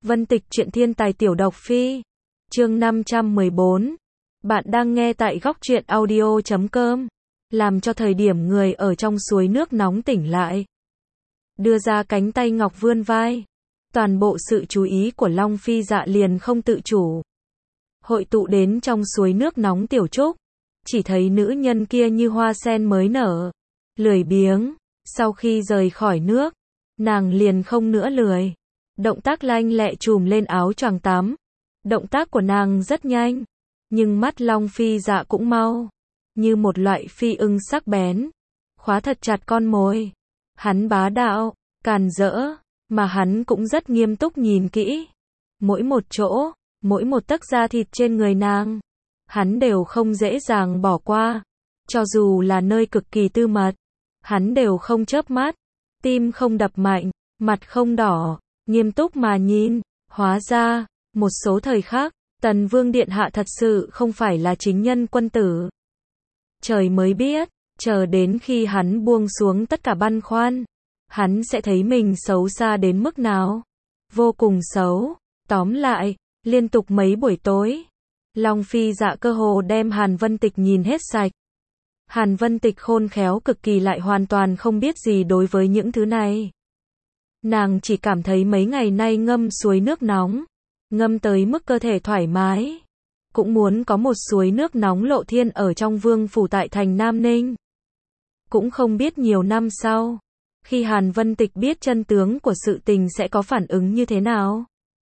Vân Tịch truyện thiên tài tiểu độc phi. Chương 514. Bạn đang nghe tại góc truyện audio.com. Làm cho thời điểm người ở trong suối nước nóng tỉnh lại. Đưa ra cánh tay ngọc vươn vai. Toàn bộ sự chú ý của Long Phi Dạ liền không tự chủ hội tụ đến trong suối nước nóng tiểu trúc. Chỉ thấy nữ nhân kia như hoa sen mới nở, lười biếng. Sau khi rời khỏi nước, nàng liền không nữa lười. Động tác lanh lẹ trùm lên áo choàng tắm. Động tác của nàng rất nhanh, nhưng mắt Long Phi Dạ cũng mau, như một loại phi ưng sắc bén, khóa thật chặt con mồi. Hắn bá đạo, càn rỡ, mà hắn cũng rất nghiêm túc nhìn kỹ. Mỗi một chỗ, mỗi một tấc da thịt trên người nàng, hắn đều không dễ dàng bỏ qua. Cho dù là nơi cực kỳ tư mật, hắn đều không chớp mắt, tim không đập mạnh, mặt không đỏ, nghiêm túc mà nhìn. Hóa ra, một số thời khắc, Tần Vương Điện Hạ thật sự không phải là chính nhân quân tử. Trời mới biết, chờ đến khi hắn buông xuống tất cả băn khoăn, hắn sẽ thấy mình xấu xa đến mức nào. Vô cùng xấu. Tóm lại, liên tục mấy buổi tối, Long Phi Dạ cơ hồ đem Hàn Vân Tịch nhìn hết sạch. Hàn Vân Tịch khôn khéo cực kỳ lại hoàn toàn không biết gì đối với những thứ này. Nàng chỉ cảm thấy mấy ngày nay ngâm suối nước nóng, ngâm tới mức cơ thể thoải mái. Cũng muốn có một suối nước nóng lộ thiên ở trong vương phủ tại thành Nam Ninh. Cũng không biết nhiều năm sau, khi Hàn Vân Tịch biết chân tướng của sự tình sẽ có phản ứng như thế nào.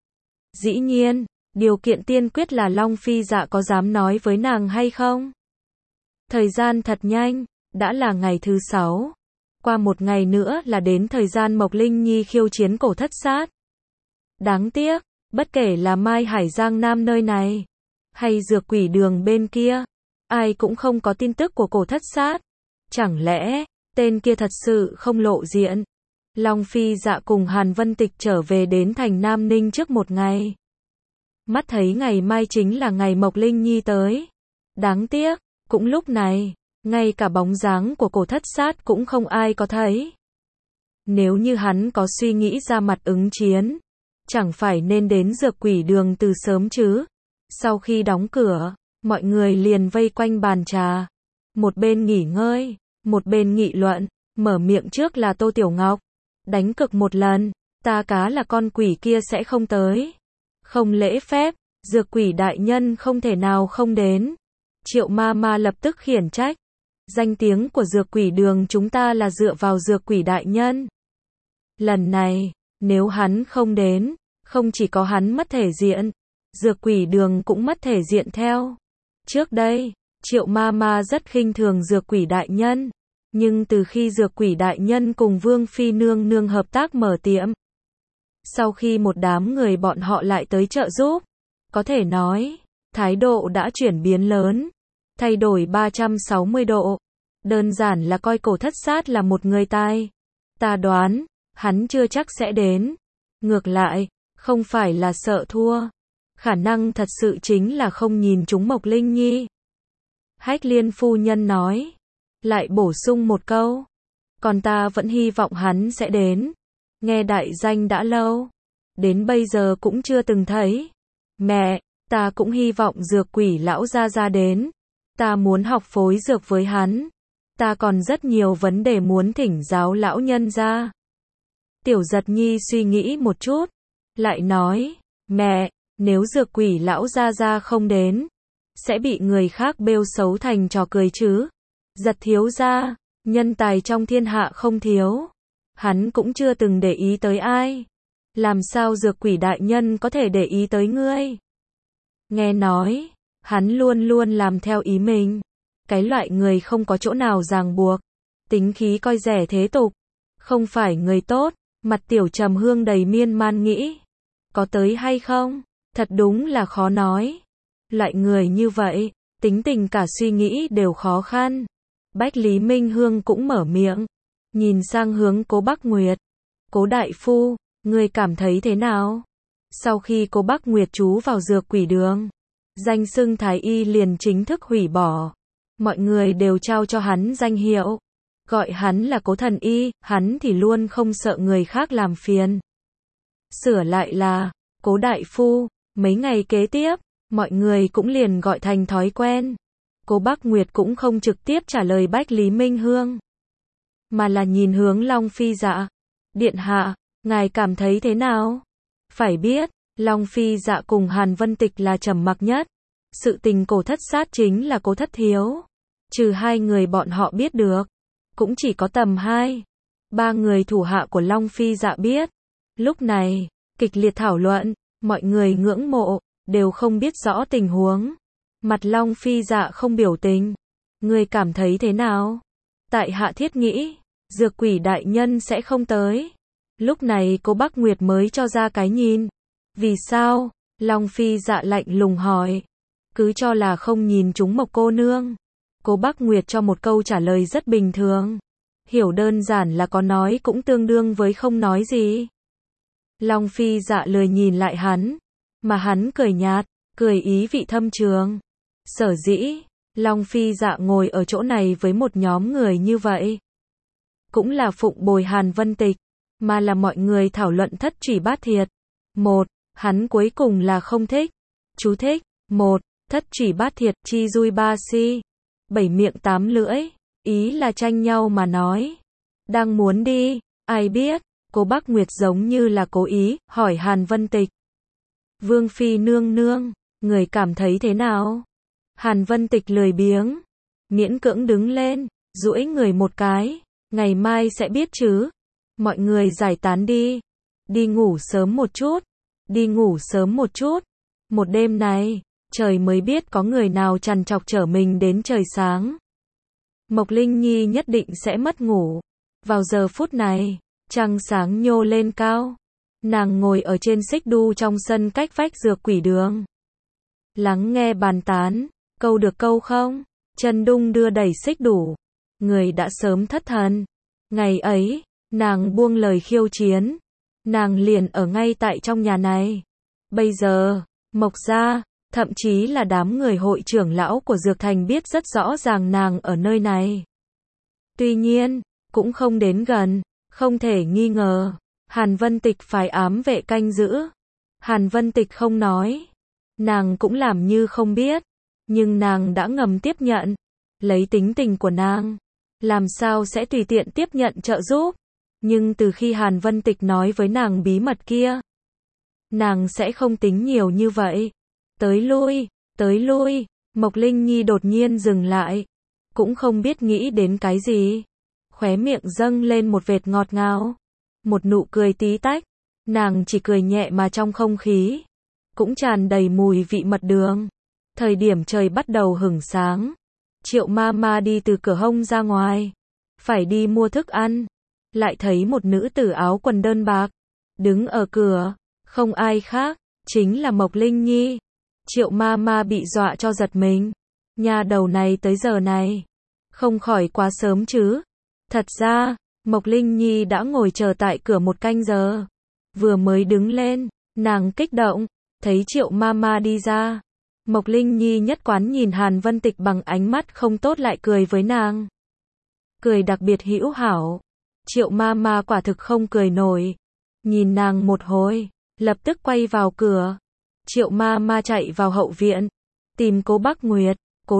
Dĩ nhiên, điều kiện tiên quyết là Long Phi Dạ có dám nói với nàng hay không. Thời gian thật nhanh, đã là ngày thứ 6. Qua một ngày nữa là đến thời gian Mộc Linh Nhi khiêu chiến Cổ Thất Sát. Đáng tiếc, bất kể là Mai Hải Giang Nam nơi này, hay Dược Quỷ Đường bên kia, ai cũng không có tin tức của Cổ Thất Sát. Chẳng lẽ, tên kia thật sự không lộ diện? Long Phi Dạ cùng Hàn Vân Tịch trở về đến thành Nam Ninh trước một ngày. Mắt thấy ngày mai chính là ngày Mộc Linh Nhi tới. Đáng tiếc, cũng lúc này, ngay cả bóng dáng của Cổ Thất Sát cũng không ai có thấy. Nếu như hắn có suy nghĩ ra mặt ứng chiến, chẳng phải nên đến Dược Quỷ Đường từ sớm chứ. Sau khi đóng cửa, mọi người liền vây quanh bàn trà. Một bên nghỉ ngơi, một bên nghị luận. Mở miệng trước là Tô Tiểu Ngọc. Đánh cược một lần, ta cá là con quỷ kia sẽ không tới. Không lễ phép, Dược Quỷ đại nhân không thể nào không đến. Triệu ma ma lập tức khiển trách. Danh tiếng của Dược Quỷ Đường chúng ta là dựa vào Dược Quỷ đại nhân. Lần này, nếu hắn không đến, không chỉ có hắn mất thể diện, Dược Quỷ Đường cũng mất thể diện theo. Trước đây, Triệu ma ma rất khinh thường Dược Quỷ đại nhân. Nhưng từ khi Dược Quỷ đại nhân cùng Vương Phi nương nương hợp tác mở tiệm, sau khi một đám người bọn họ lại tới trợ giúp, có thể nói, thái độ đã chuyển biến lớn, thay đổi 360 độ. Đơn giản là coi Cổ Thất Sát là một người tài. Ta đoán, hắn chưa chắc sẽ đến. Ngược lại, không phải là sợ thua. Khả năng thật sự chính là không nhìn trúng Mộc Linh Nhi. Hách Liên phu nhân nói. Lại bổ sung một câu. Còn ta vẫn hy vọng hắn sẽ đến. Nghe đại danh đã lâu. Đến bây giờ cũng chưa từng thấy. Mẹ, ta cũng hy vọng Dược Quỷ lão gia gia đến. Ta muốn học phối dược với hắn. Ta còn rất nhiều vấn đề muốn thỉnh giáo lão nhân ra. Tiểu Giật Nhi suy nghĩ một chút. Lại nói, mẹ, nếu Dược Quỷ lão gia gia không đến, sẽ bị người khác bêu xấu thành trò cười chứ. Giật thiếu gia, nhân tài trong thiên hạ không thiếu. Hắn cũng chưa từng để ý tới ai. Làm sao Dược Quỷ đại nhân có thể để ý tới ngươi? Nghe nói, hắn luôn luôn làm theo ý mình. Cái loại người không có chỗ nào ràng buộc. Tính khí coi rẻ thế tục. Không phải người tốt. Mặt Tiểu Trầm Hương đầy miên man nghĩ. Có tới hay không? Thật đúng là khó nói. Loại người như vậy, tính tình cả suy nghĩ đều khó khăn. Bách Lý Minh Hương cũng mở miệng. Nhìn sang hướng Cố Bắc Nguyệt. Cố đại phu, ngươi cảm thấy thế nào? Sau khi Cố Bắc Nguyệt trú vào Dược Quỷ Đường, danh xưng thái y liền chính thức hủy bỏ. Mọi người đều trao cho hắn danh hiệu. Gọi hắn là Cố thần y, hắn thì luôn không sợ người khác làm phiền. Sửa lại là, Cố đại phu. Mấy ngày kế tiếp, mọi người cũng liền gọi thành thói quen. Cố Bắc Nguyệt cũng không trực tiếp trả lời Bách Lý Minh Hương, mà là nhìn hướng Long Phi Dạ. Điện hạ, ngài cảm thấy thế nào? Phải biết, Long Phi Dạ cùng Hàn Vân Tịch là trầm mặc nhất. Sự tình Cố Thất Sát chính là Cố Thất Thiếu. Trừ hai người bọn họ biết được, cũng chỉ có tầm 2-3 người thủ hạ của Long Phi Dạ biết. Lúc này, kịch liệt thảo luận, mọi người ngưỡng mộ, đều không biết rõ tình huống. Mặt Long Phi Dạ không biểu tình. Người cảm thấy thế nào? Tại hạ thiết nghĩ, Dược Quỷ đại nhân sẽ không tới. Lúc này Cố Bắc Nguyệt mới cho ra cái nhìn. Vì sao? Long Phi Dạ lạnh lùng hỏi. Cứ cho là không nhìn chúng Mộc cô nương. Cố Bắc Nguyệt cho một câu trả lời rất bình thường. Hiểu đơn giản là có nói cũng tương đương với không nói gì. Long Phi Dạ lười nhìn lại hắn, mà hắn cười nhạt, cười ý vị thâm trường. Sở dĩ, Long Phi Dạ ngồi ở chỗ này với một nhóm người như vậy, cũng là phụng bồi Hàn Vân Tịch, mà là mọi người thảo luận Thất Trủy Bát Thiệt. Một, hắn cuối cùng là không thích. Chú thích, 1. Thất Trủy Bát Thiệt, chi dui ba si. 7 miệng 8 lưỡi, ý là tranh nhau mà nói. Đang muốn đi, ai biết, Cố Bắc Nguyệt giống như là cố ý, hỏi Hàn Vân Tịch. Vương Phi nương nương, người cảm thấy thế nào? Hàn Vân Tịch lười biếng, miễn cưỡng đứng lên, duỗi người một cái, ngày mai sẽ biết chứ. Mọi người giải tán đi. Đi ngủ sớm một chút. Đi ngủ sớm một chút. Một đêm này, trời mới biết có người nào trằn trọc chở mình đến trời sáng. Mộc Linh Nhi nhất định sẽ mất ngủ. Vào giờ phút này, trăng sáng nhô lên cao. Nàng ngồi ở trên xích đu trong sân cách vách Dược Quỷ đường. Lắng nghe bàn tán, câu được câu không? Chân đung đưa đẩy xích đu. Người đã sớm thất thần. Ngày ấy, nàng buông lời khiêu chiến. Nàng liền ở ngay tại trong nhà này. Bây giờ, Mộc gia, thậm chí là đám người hội trưởng lão của Dược Thành biết rất rõ ràng nàng ở nơi này. Tuy nhiên, cũng không đến gần, không thể nghi ngờ. Hàn Vân Tịch phải ám vệ canh giữ. Hàn Vân Tịch không nói. Nàng cũng làm như không biết. Nhưng nàng đã ngầm tiếp nhận. Lấy tính tình của nàng, làm sao sẽ tùy tiện tiếp nhận trợ giúp. Nhưng từ khi Hàn Vân Tịch nói với nàng bí mật kia, nàng sẽ không tính nhiều như vậy. Tới lui, Mộc Linh Nhi đột nhiên dừng lại. Cũng không biết nghĩ đến cái gì. Khóe miệng dâng lên một vệt ngọt ngào. Một nụ cười tí tách. Nàng chỉ cười nhẹ mà trong không khí cũng tràn đầy mùi vị mật đường. Thời điểm trời bắt đầu hửng sáng, Triệu ma ma đi từ cửa hông ra ngoài. Phải đi mua thức ăn. Lại thấy một nữ tử áo quần đơn bạc đứng ở cửa. Không ai khác, chính là Mộc Linh Nhi. Triệu ma ma bị dọa cho giật mình. Nhà đầu này tới giờ này, không khỏi quá sớm chứ. Thật ra, Mộc Linh Nhi đã ngồi chờ tại cửa một canh giờ. Vừa mới đứng lên, nàng kích động, thấy Triệu ma ma đi ra. Mộc Linh Nhi nhất quán nhìn Hàn Vân Tịch bằng ánh mắt không tốt lại cười với nàng. Cười đặc biệt hữu hảo. Triệu ma ma quả thực không cười nổi. Nhìn nàng một hồi, lập tức quay vào cửa. Triệu ma ma chạy vào hậu viện, tìm Cố Bắc Nguyệt. Cố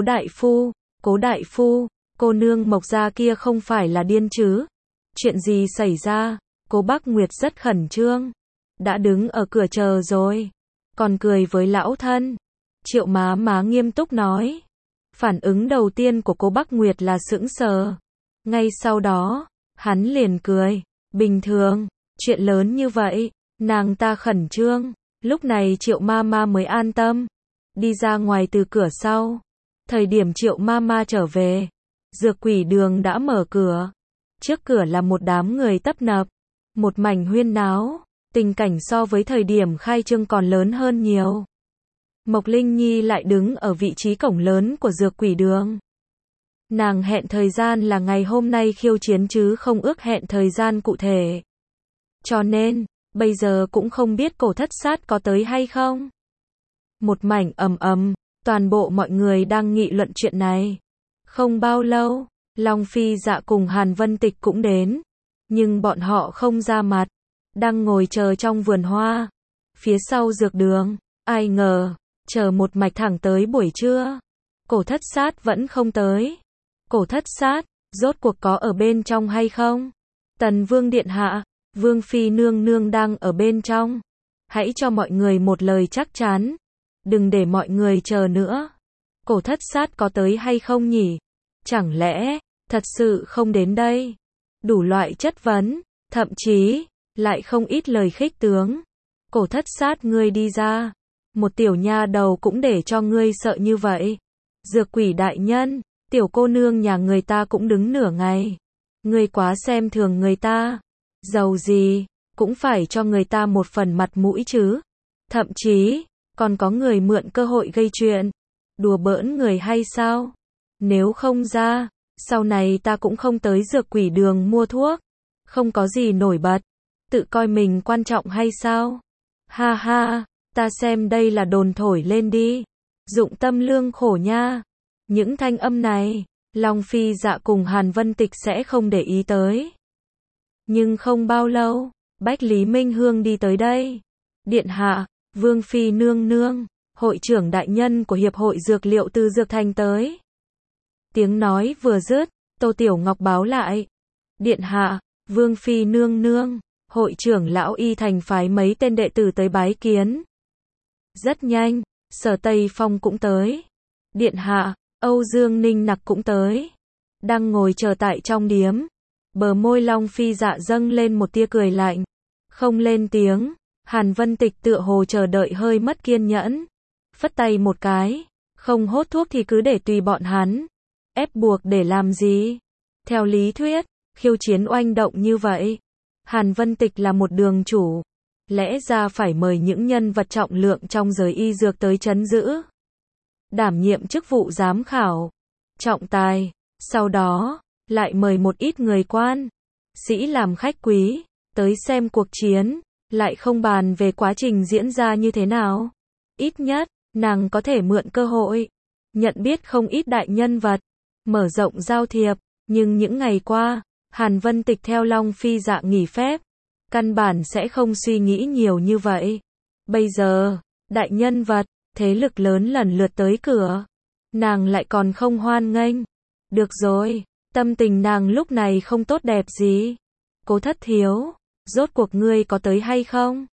đại phu, cô nương Mộc gia kia không phải là điên chứ? Chuyện gì xảy ra? Cố Bắc Nguyệt rất khẩn trương. Đã đứng ở cửa chờ rồi, còn cười với lão thân. Triệu má má nghiêm túc nói. Phản ứng đầu tiên của Cố Bắc Nguyệt là sững sờ. Ngay sau đó, hắn liền cười. Bình thường, chuyện lớn như vậy, nàng ta khẩn trương. Lúc này Triệu ma ma mới an tâm. Đi ra ngoài từ cửa sau. Thời điểm Triệu ma ma trở về, Dược Quỷ đường đã mở cửa. Trước cửa là một đám người tấp nập. Một mảnh huyên náo. Tình cảnh so với thời điểm khai trương còn lớn hơn nhiều. Mộc Linh Nhi lại đứng ở vị trí cổng lớn của Dược Quỷ đường. Nàng hẹn thời gian là ngày hôm nay khiêu chiến chứ không ước hẹn thời gian cụ thể. Cho nên, bây giờ cũng không biết Cổ Thất Sát có tới hay không. Một mảnh ầm ầm, toàn bộ mọi người đang nghị luận chuyện này. Không bao lâu, Long Phi Dạ cùng Hàn Vân Tịch cũng đến. Nhưng bọn họ không ra mặt. Đang ngồi chờ trong vườn hoa. phía sau dược đường. Ai ngờ, chờ một mạch thẳng tới buổi trưa. Cổ Thất Sát vẫn không tới. Cổ Thất Sát, rốt cuộc có ở bên trong hay không? Tần Vương điện hạ, Vương Phi nương nương đang ở bên trong. Hãy cho mọi người một lời chắc chắn. Đừng để mọi người chờ nữa. Cổ Thất Sát có tới hay không nhỉ? Chẳng lẽ, thật sự không đến đây? Đủ loại chất vấn, thậm chí, lại không ít lời khích tướng. Cổ Thất Sát ngươi đi ra. Một tiểu nha đầu cũng để cho ngươi sợ như vậy. Dược Quỷ đại nhân, tiểu cô nương nhà người ta cũng đứng nửa ngày. Ngươi quá xem thường người ta. Dầu gì, cũng phải cho người ta một phần mặt mũi chứ. Thậm chí, còn có người mượn cơ hội gây chuyện. Đùa bỡn người hay sao? Nếu không ra, sau này ta cũng không tới Dược Quỷ đường mua thuốc. Không có gì nổi bật. Tự coi mình quan trọng hay sao? Ha ha, ta xem đây là đồn thổi lên đi. Dụng tâm lương khổ nha. Những thanh âm này, Long Phi Dạ cùng Hàn Vân Tịch sẽ không để ý tới. Nhưng không bao lâu, Bách Lý Minh Hương đi tới đây. Điện hạ, Vương Phi nương nương, hội trưởng đại nhân của Hiệp hội Dược liệu từ Dược Thành tới. Tiếng nói vừa dứt, Tô Tiểu Ngọc báo lại. Điện hạ, Vương Phi nương nương, hội trưởng lão Y Thành phái mấy tên đệ tử tới bái kiến. Rất nhanh, Sở Tây Phong cũng tới. Điện hạ, Âu Dương Ninh Nặc cũng tới. Đang ngồi chờ tại trong điếm. Bờ môi Long Phi Dạ dâng lên một tia cười lạnh. Không lên tiếng. Hàn Vân Tịch tựa hồ chờ đợi hơi mất kiên nhẫn. Phất tay một cái. Không hốt thuốc thì cứ để tùy bọn hắn. Ép buộc để làm gì? Theo lý thuyết, khiêu chiến oanh động như vậy. Hàn Vân Tịch là một đường chủ. Lẽ ra phải mời những nhân vật trọng lượng trong giới y dược tới trấn giữ. Đảm nhiệm chức vụ giám khảo, trọng tài, sau đó, lại mời một ít người quan, sĩ làm khách quý, tới xem cuộc chiến, lại không bàn về quá trình diễn ra như thế nào. Ít nhất, nàng có thể mượn cơ hội, nhận biết không ít đại nhân vật, mở rộng giao thiệp, nhưng những ngày qua, Hàn Vân Tịch theo Long Phi Dạ nghỉ phép, căn bản sẽ không suy nghĩ nhiều như vậy. Bây giờ, đại nhân vật, thế lực lớn lần lượt tới cửa. Nàng lại còn không hoan nghênh. Được rồi, tâm tình nàng lúc này không tốt đẹp gì. Cố Thất Thiếu, rốt cuộc ngươi có tới hay không?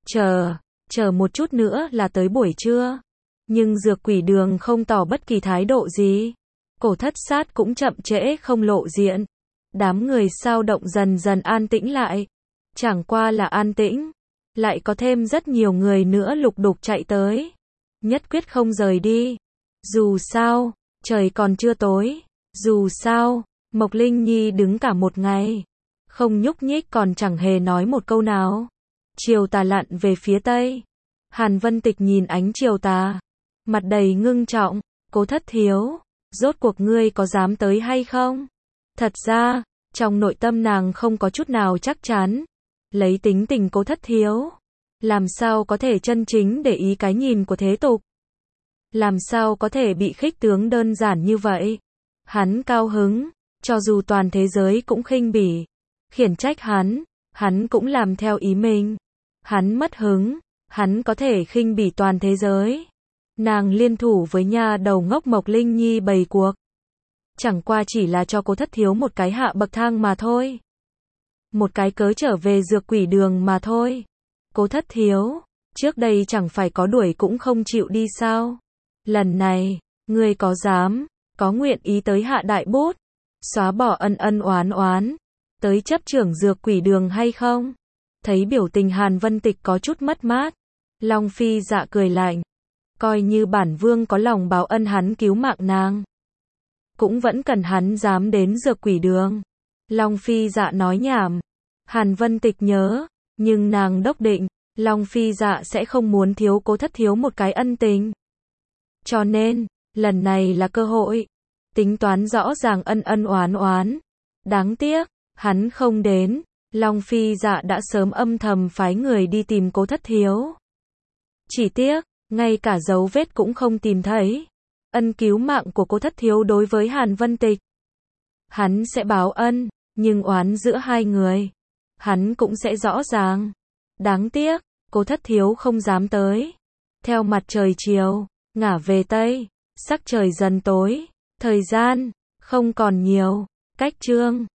Chờ một chút nữa là tới buổi trưa. Nhưng Dược Quỷ đường không tỏ bất kỳ thái độ gì. Cổ Thất Sát cũng chậm trễ không lộ diện. Đám người sao động dần dần an tĩnh lại. Chẳng qua là an tĩnh, lại có thêm rất nhiều người nữa lục đục chạy tới. Nhất quyết không rời đi. Dù sao, trời còn chưa tối. Dù sao, Mộc Linh Nhi đứng cả một ngày. Không nhúc nhích còn chẳng hề nói một câu nào. Chiều tà lặn về phía tây. Hàn Vân Tịch nhìn ánh chiều tà. Mặt đầy ngưng trọng. Cố Thất Thiếu, rốt cuộc ngươi có dám tới hay không? Thật ra, trong nội tâm nàng không có chút nào chắc chắn. Lấy tính tình Cố Thất Thiếu, làm sao có thể chân chính để ý cái nhìn của thế tục? Làm sao có thể bị khích tướng đơn giản như vậy? Hắn cao hứng, cho dù toàn thế giới cũng khinh bỉ, khiển trách hắn cũng làm theo ý mình. Hắn mất hứng, hắn có thể khinh bỉ toàn thế giới. Nàng liên thủ với nha đầu ngốc Mộc Linh Nhi bày cuộc. Chẳng qua chỉ là cho Cố Thất Thiếu một cái hạ bậc thang mà thôi. Một cái cớ trở về Dược Quỷ đường mà thôi. Cố Thất Thiếu, trước đây chẳng phải có đuổi cũng không chịu đi sao? Lần này, ngươi có dám, có nguyện ý tới hạ đại bút, xóa bỏ ân ân oán oán, tới chấp trưởng Dược Quỷ đường hay không? Thấy biểu tình Hàn Vân Tịch có chút mất mát, Long Phi Dạ cười lạnh, coi như bản vương có lòng báo ân hắn cứu mạng nàng, cũng vẫn cần hắn dám đến Dược Quỷ đường. Long Phi Dạ nói nhảm, Hàn Vân Tịch nhớ, nhưng nàng đốc định, Long Phi Dạ sẽ không muốn thiếu Cố Thất Thiếu một cái ân tình. Cho nên, lần này là cơ hội, tính toán rõ ràng ân ân oán oán. Đáng tiếc, hắn không đến, Long Phi Dạ đã sớm âm thầm phái người đi tìm Cố Thất Thiếu. Chỉ tiếc, ngay cả dấu vết cũng không tìm thấy. Ân cứu mạng của Cố Thất Thiếu đối với Hàn Vân Tịch, hắn sẽ báo ân, nhưng oán giữa hai người, hắn cũng sẽ rõ ràng. Đáng tiếc, Cố Thất Thiếu không dám tới. Theo mặt trời chiều ngả về tây, sắc trời dần tối, thời gian không còn nhiều. Cách chương